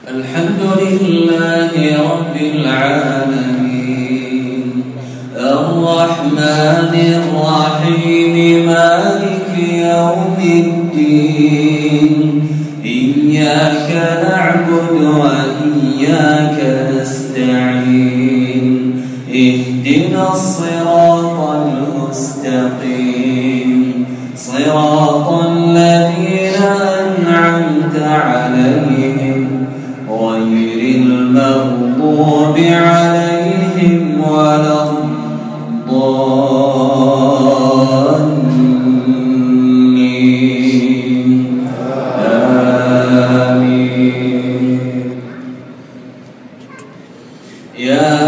الحمد لله رب العالمين الرحمن الرحيم مالك يوم الدين إياك نعبد وإياك نستعين اهدنا الصراط المستقيم صراط الذين أنعمت عليهم غير المغضوب عليهم ولا الضالين آمين. يا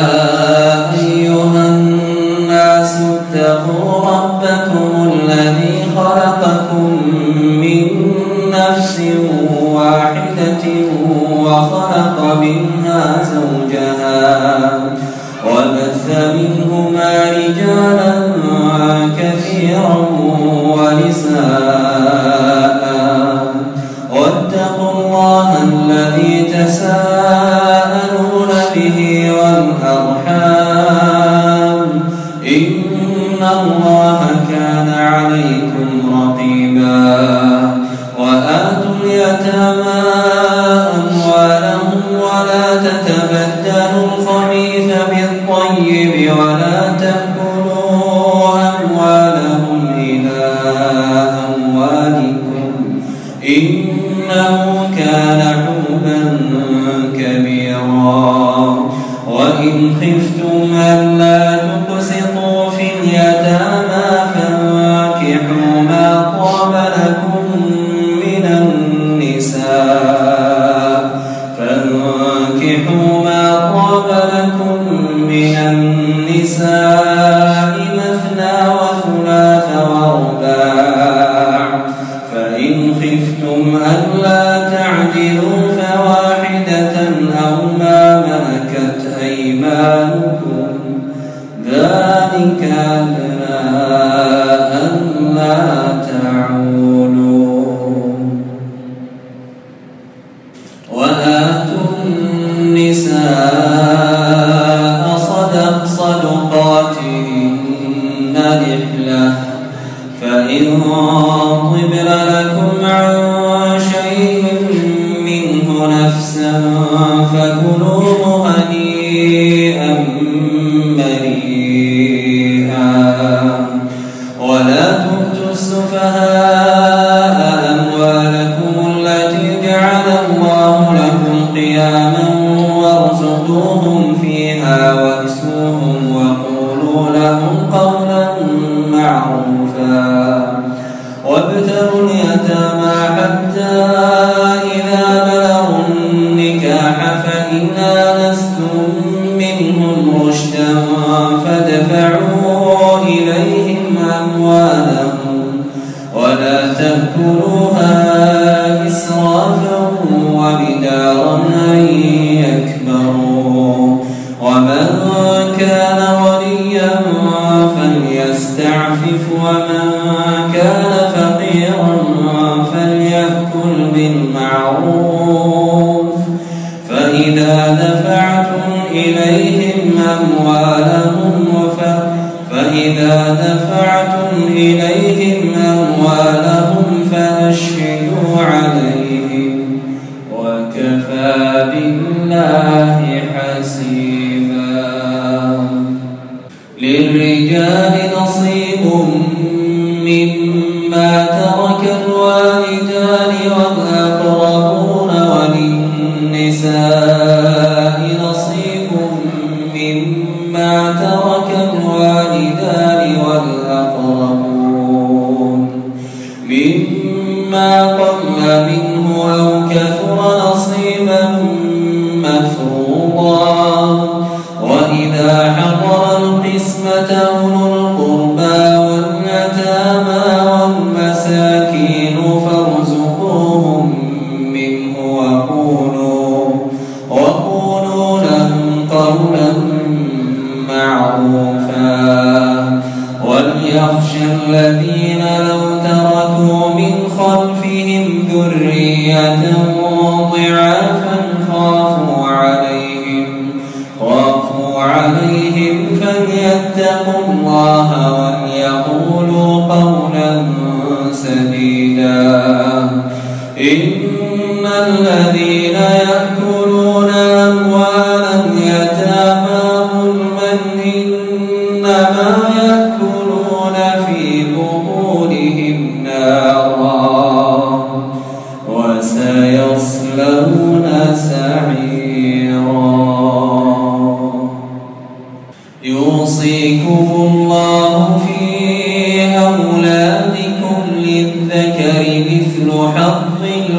أيها الناس اتقوا ربكم الذي خلقكم من نفس واحدة وخلق منها زوجها وبث منهما رجالا كثيرا ونساء واتقوا الله الذي تساءلون به والأرحام إن الله كان عليكم رقيبا. وآتوا اليتامى أموالهم ولا تتبدلوا الخبيث بالطيب ولا تأكلوا أموالهم إلى أموالكم إنه كان حوبا كبيرا. وإن خفتم ألا تقسطوا في اليتامى فانكحوا ما طاب لكم من النساء مثنى وثلاث ورباع فإن خفتم ألا تعدلوا فواحدة أو ما ملكت أيمانكم ذلك أدنى ألا تعولوا. وآتوا النساء صدقاتهن نحلة فإن طبن لكم عن شيء منه نفسا فكلوه هنيئا مريئا. ولا تؤتوا السفهاء أموالكم التي جعل الله لكم قياما وارزقوهم فيها واكسوهم وقولوا لهم قولا معروفا. وابتلوا اليتامى حتى إذا بلغوا النكاح فإن آنستم منهم رشدا فادفعوا إليهم أموالهم ولا تأكلوها إسرافا وبدارا أن يكبروا. ومن كان غنيا فليستعفف ومن كان فقيرا فليأكل بالمعروف. فإذا دفعتم إليهم أموالهم فأشهدوا عليهم وكفى بالله حسيبا. للرجال نصيب مما ترك الوالدان والأقربون وللنساء نصيب مما ترك الوالدان والأقربون مما قل منه أو كثر نصيبا مفروضا. وإذا حضر القسمة أولو القربى واليتامى والمساكين فارزقوهم منه الذين يأكلون أموال اليتامى ظلما إنما يأكلون في بطونهم نارا وسيصلون سعيرا. يوصيكم الله في أولادكم للذكر مثل حظ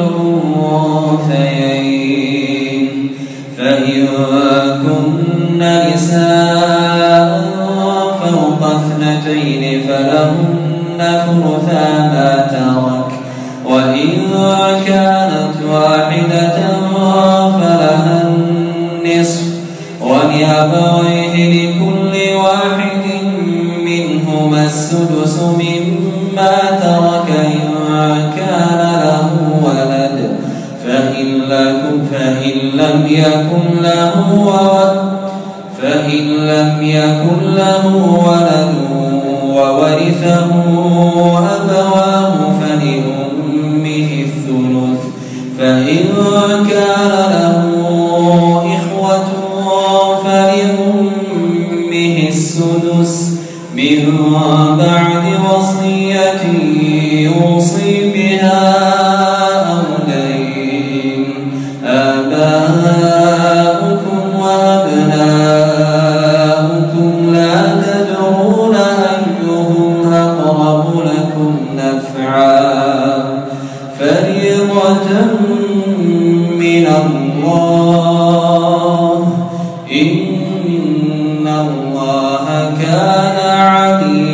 الأنثيين، فإن كن نساء فوق اثنتين فلهن ثلثا ما ترك، وإن كانت واحدة فلها النصف، ولأبويه لكل واحد منهما السدس مما ترك إن كان له ولد، فإن لم يكن له ولد وورثه أبواه فلأمه الثلث، فإن كان له إخوة فلأمه السدس من بعد وصية يوصي بها أو دين. آباؤكم وأبناؤكم لا تدرون أيهم أقرب لكم نفعا، فريضة من الله، إن الله كان عليما